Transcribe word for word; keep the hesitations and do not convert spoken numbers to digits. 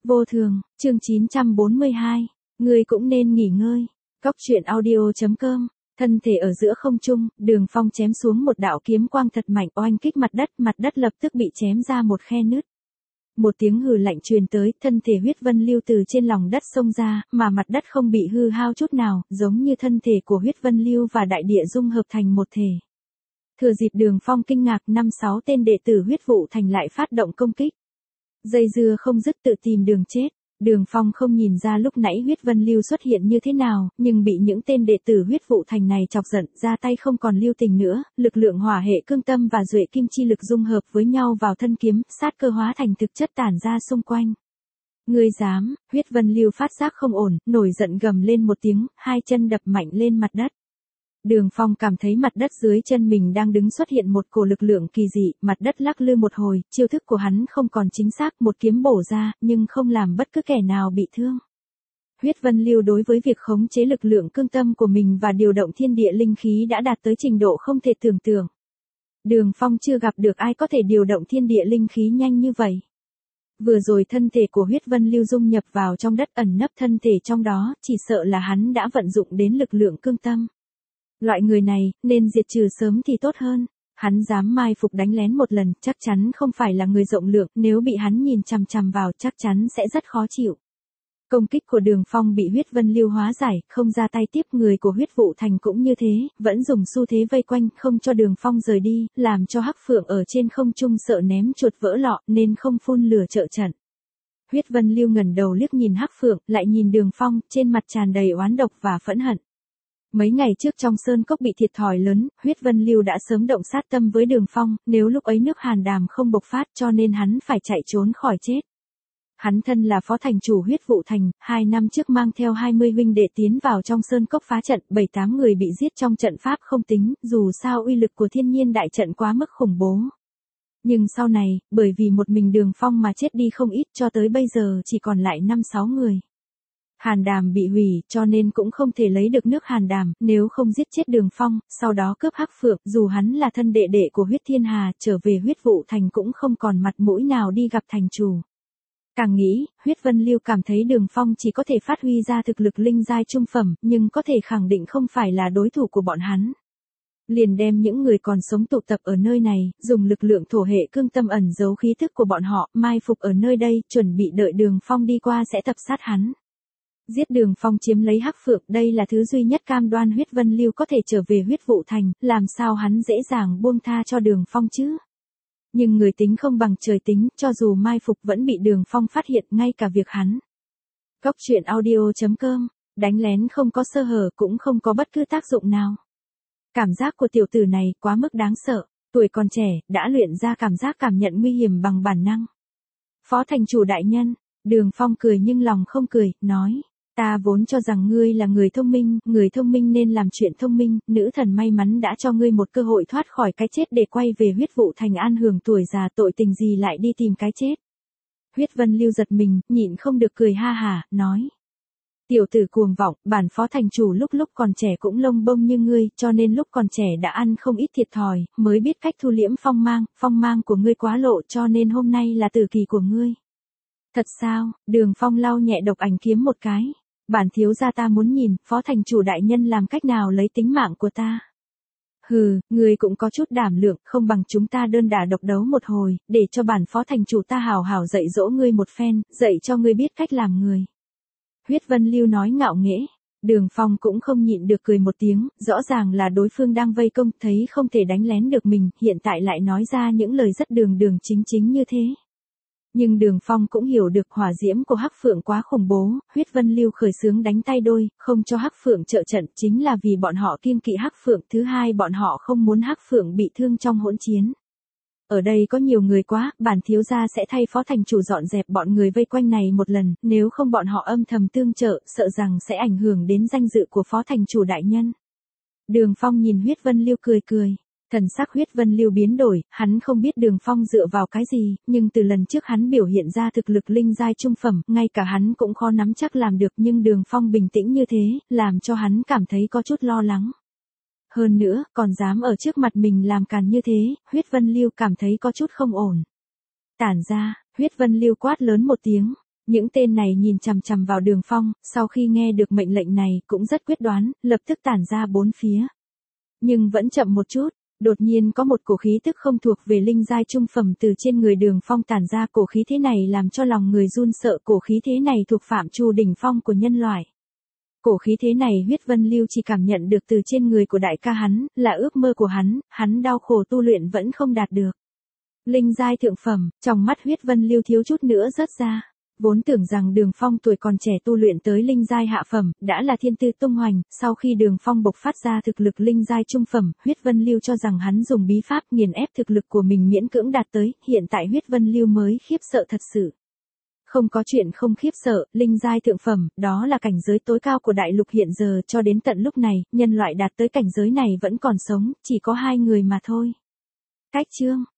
Vô thường, chương chín trăm bốn mươi hai. Ngươi cũng nên nghỉ ngơi. Cóc truyện audio chấm com. Thân thể ở giữa không trung, Đường Phong chém xuống một đạo kiếm quang thật mạnh oanh kích mặt đất, mặt đất lập tức bị chém ra một khe nứt. Một tiếng hừ lạnh truyền tới, thân thể huyết vân lưu từ trên lòng đất xông ra, mà mặt đất không bị hư hao chút nào, giống như thân thể của huyết vân lưu và đại địa dung hợp thành một thể. Thừa dịp Đường Phong kinh ngạc, năm sáu tên đệ tử huyết vụ thành lại phát động công kích. Dây dưa không dứt tự tìm đường chết. Đường Phong không nhìn ra lúc nãy huyết vân lưu xuất hiện như thế nào, nhưng bị những tên đệ tử huyết vụ thành này chọc giận, ra tay không còn lưu tình nữa, lực lượng hỏa hệ cương tâm và duệ kim chi lực dung hợp với nhau vào thân kiếm, sát cơ hóa thành thực chất tản ra xung quanh. Ngươi dám? Huyết vân lưu phát giác không ổn, nổi giận gầm lên một tiếng, hai chân đập mạnh lên mặt đất. Đường Phong cảm thấy mặt đất dưới chân mình đang đứng xuất hiện một cổ lực lượng kỳ dị, mặt đất lắc lư một hồi, chiêu thức của hắn không còn chính xác, một kiếm bổ ra, nhưng không làm bất cứ kẻ nào bị thương. Huyết vân lưu đối với việc khống chế lực lượng cương tâm của mình và điều động thiên địa linh khí đã đạt tới trình độ không thể tưởng tượng. Đường Phong chưa gặp được ai có thể điều động thiên địa linh khí nhanh như vậy. Vừa rồi thân thể của huyết vân lưu dung nhập vào trong đất ẩn nấp thân thể trong đó, chỉ sợ là hắn đã vận dụng đến lực lượng cương tâm. Loại người này, nên diệt trừ sớm thì tốt hơn. Hắn dám mai phục đánh lén một lần, chắc chắn không phải là người rộng lượng, nếu bị hắn nhìn chằm chằm vào chắc chắn sẽ rất khó chịu. Công kích của Đường Phong bị huyết vân lưu hóa giải, không ra tay tiếp, người của huyết vụ thành cũng như thế, vẫn dùng xu thế vây quanh, không cho Đường Phong rời đi, làm cho Hắc Phượng ở trên không trung sợ ném chuột vỡ lọ, nên không phun lửa trợ trận. Huyết vân lưu ngẩng đầu liếc nhìn Hắc Phượng, lại nhìn Đường Phong, trên mặt tràn đầy oán độc và phẫn hận. Mấy ngày trước trong sơn cốc bị thiệt thòi lớn, huyết vân lưu đã sớm động sát tâm với Đường Phong, nếu lúc ấy nước hàn đàm không bộc phát cho nên hắn phải chạy trốn khỏi chết. Hắn thân là phó thành chủ huyết vụ thành, hai năm trước mang theo hai mươi huynh đệ tiến vào trong sơn cốc phá trận, bảy tám người bị giết trong trận pháp không tính, dù sao uy lực của thiên nhiên đại trận quá mức khủng bố. Nhưng sau này, bởi vì một mình Đường Phong mà chết đi không ít, cho tới bây giờ chỉ còn lại năm sáu người. Hàn đàm bị hủy, cho nên cũng không thể lấy được nước hàn đàm, nếu không giết chết Đường Phong, sau đó cướp Hắc Phượng, dù hắn là thân đệ đệ của huyết thiên hà, trở về huyết vụ thành cũng không còn mặt mũi nào đi gặp thành chủ. Càng nghĩ, huyết vân lưu cảm thấy Đường Phong chỉ có thể phát huy ra thực lực linh giai trung phẩm, nhưng có thể khẳng định không phải là đối thủ của bọn hắn. Liền đem những người còn sống tụ tập ở nơi này, dùng lực lượng thổ hệ cương tâm ẩn giấu khí thức của bọn họ, mai phục ở nơi đây, chuẩn bị đợi Đường Phong đi qua sẽ tập sát hắn. Giết Đường Phong chiếm lấy Hắc Phượng, đây là thứ duy nhất cam đoan huyết vân lưu có thể trở về huyết vụ thành, làm sao hắn dễ dàng buông tha cho Đường Phong chứ. Nhưng người tính không bằng trời tính, cho dù mai phục vẫn bị Đường Phong phát hiện, ngay cả việc hắn. Cóc truyện audio chấm com, đánh lén không có sơ hở cũng không có bất cứ tác dụng nào. Cảm giác của tiểu tử này quá mức đáng sợ, tuổi còn trẻ, đã luyện ra cảm giác cảm nhận nguy hiểm bằng bản năng. Phó thành chủ đại nhân, Đường Phong cười nhưng lòng không cười, nói. Ta vốn cho rằng ngươi là người thông minh, người thông minh nên làm chuyện thông minh, nữ thần may mắn đã cho ngươi một cơ hội thoát khỏi cái chết để quay về huyết vụ thành an hưởng tuổi già, tội tình gì lại đi tìm cái chết. Huyết vân lưu giật mình, nhịn không được cười ha hả, nói. Tiểu tử cuồng vọng, bản phó thành chủ lúc lúc còn trẻ cũng lông bông như ngươi, cho nên lúc còn trẻ đã ăn không ít thiệt thòi, mới biết cách thu liễm phong mang, phong mang của ngươi quá lộ cho nên hôm nay là tử kỳ của ngươi. Thật sao? Đường Phong lau nhẹ độc ảnh kiếm một cái. Bản thiếu gia ta muốn nhìn, phó thành chủ đại nhân làm cách nào lấy tính mạng của ta. Hừ, ngươi cũng có chút đảm lượng, không bằng chúng ta đơn đả độc đấu một hồi, để cho bản phó thành chủ ta hào hào dạy dỗ ngươi một phen, dạy cho ngươi biết cách làm người. Huyết vân lưu nói ngạo nghễ. Đường Phong cũng không nhịn được cười một tiếng, rõ ràng là đối phương đang vây công, thấy không thể đánh lén được mình, hiện tại lại nói ra những lời rất đường đường chính chính như thế. Nhưng Đường Phong cũng hiểu được hỏa diễm của Hắc Phượng quá khủng bố, huyết vân lưu khởi xướng đánh tay đôi, không cho Hắc Phượng trợ trận chính là vì bọn họ kiêng kỵ Hắc Phượng, thứ hai bọn họ không muốn Hắc Phượng bị thương trong hỗn chiến. Ở đây có nhiều người quá, bản thiếu gia sẽ thay phó thành chủ dọn dẹp bọn người vây quanh này một lần, nếu không bọn họ âm thầm tương trợ, sợ rằng sẽ ảnh hưởng đến danh dự của phó thành chủ đại nhân. Đường Phong nhìn huyết vân lưu cười cười. Thần sắc huyết vân lưu biến đổi, hắn không biết Đường Phong dựa vào cái gì, nhưng từ lần trước hắn biểu hiện ra thực lực linh giai trung phẩm, ngay cả hắn cũng khó nắm chắc làm được, nhưng Đường Phong bình tĩnh như thế, làm cho hắn cảm thấy có chút lo lắng. Hơn nữa, còn dám ở trước mặt mình làm càn như thế, huyết vân lưu cảm thấy có chút không ổn. Tản ra, huyết vân lưu quát lớn một tiếng. Những tên này nhìn chằm chằm vào Đường Phong, sau khi nghe được mệnh lệnh này cũng rất quyết đoán, lập tức tản ra bốn phía. Nhưng vẫn chậm một chút, đột nhiên có một cổ khí tức không thuộc về linh giai trung phẩm từ trên người Đường Phong tản ra, cổ khí thế này làm cho lòng người run sợ, cổ khí thế này thuộc phạm trù đỉnh phong của nhân loại. Cổ khí thế này Huyết Vân Lưu chỉ cảm nhận được từ trên người của đại ca hắn, là ước mơ của hắn, hắn đau khổ tu luyện vẫn không đạt được. Linh giai thượng phẩm, trong mắt Huyết Vân Lưu thiếu chút nữa rớt ra. Vốn tưởng rằng Đường Phong tuổi còn trẻ tu luyện tới linh giai hạ phẩm, đã là thiên tư tung hoành, sau khi Đường Phong bộc phát ra thực lực linh giai trung phẩm, Huyết Vân Lưu cho rằng hắn dùng bí pháp nghiền ép thực lực của mình miễn cưỡng đạt tới, hiện tại Huyết Vân Lưu mới khiếp sợ thật sự. Không có chuyện không khiếp sợ, linh giai thượng phẩm, đó là cảnh giới tối cao của đại lục hiện giờ, cho đến tận lúc này, nhân loại đạt tới cảnh giới này vẫn còn sống, chỉ có hai người mà thôi. Cách chương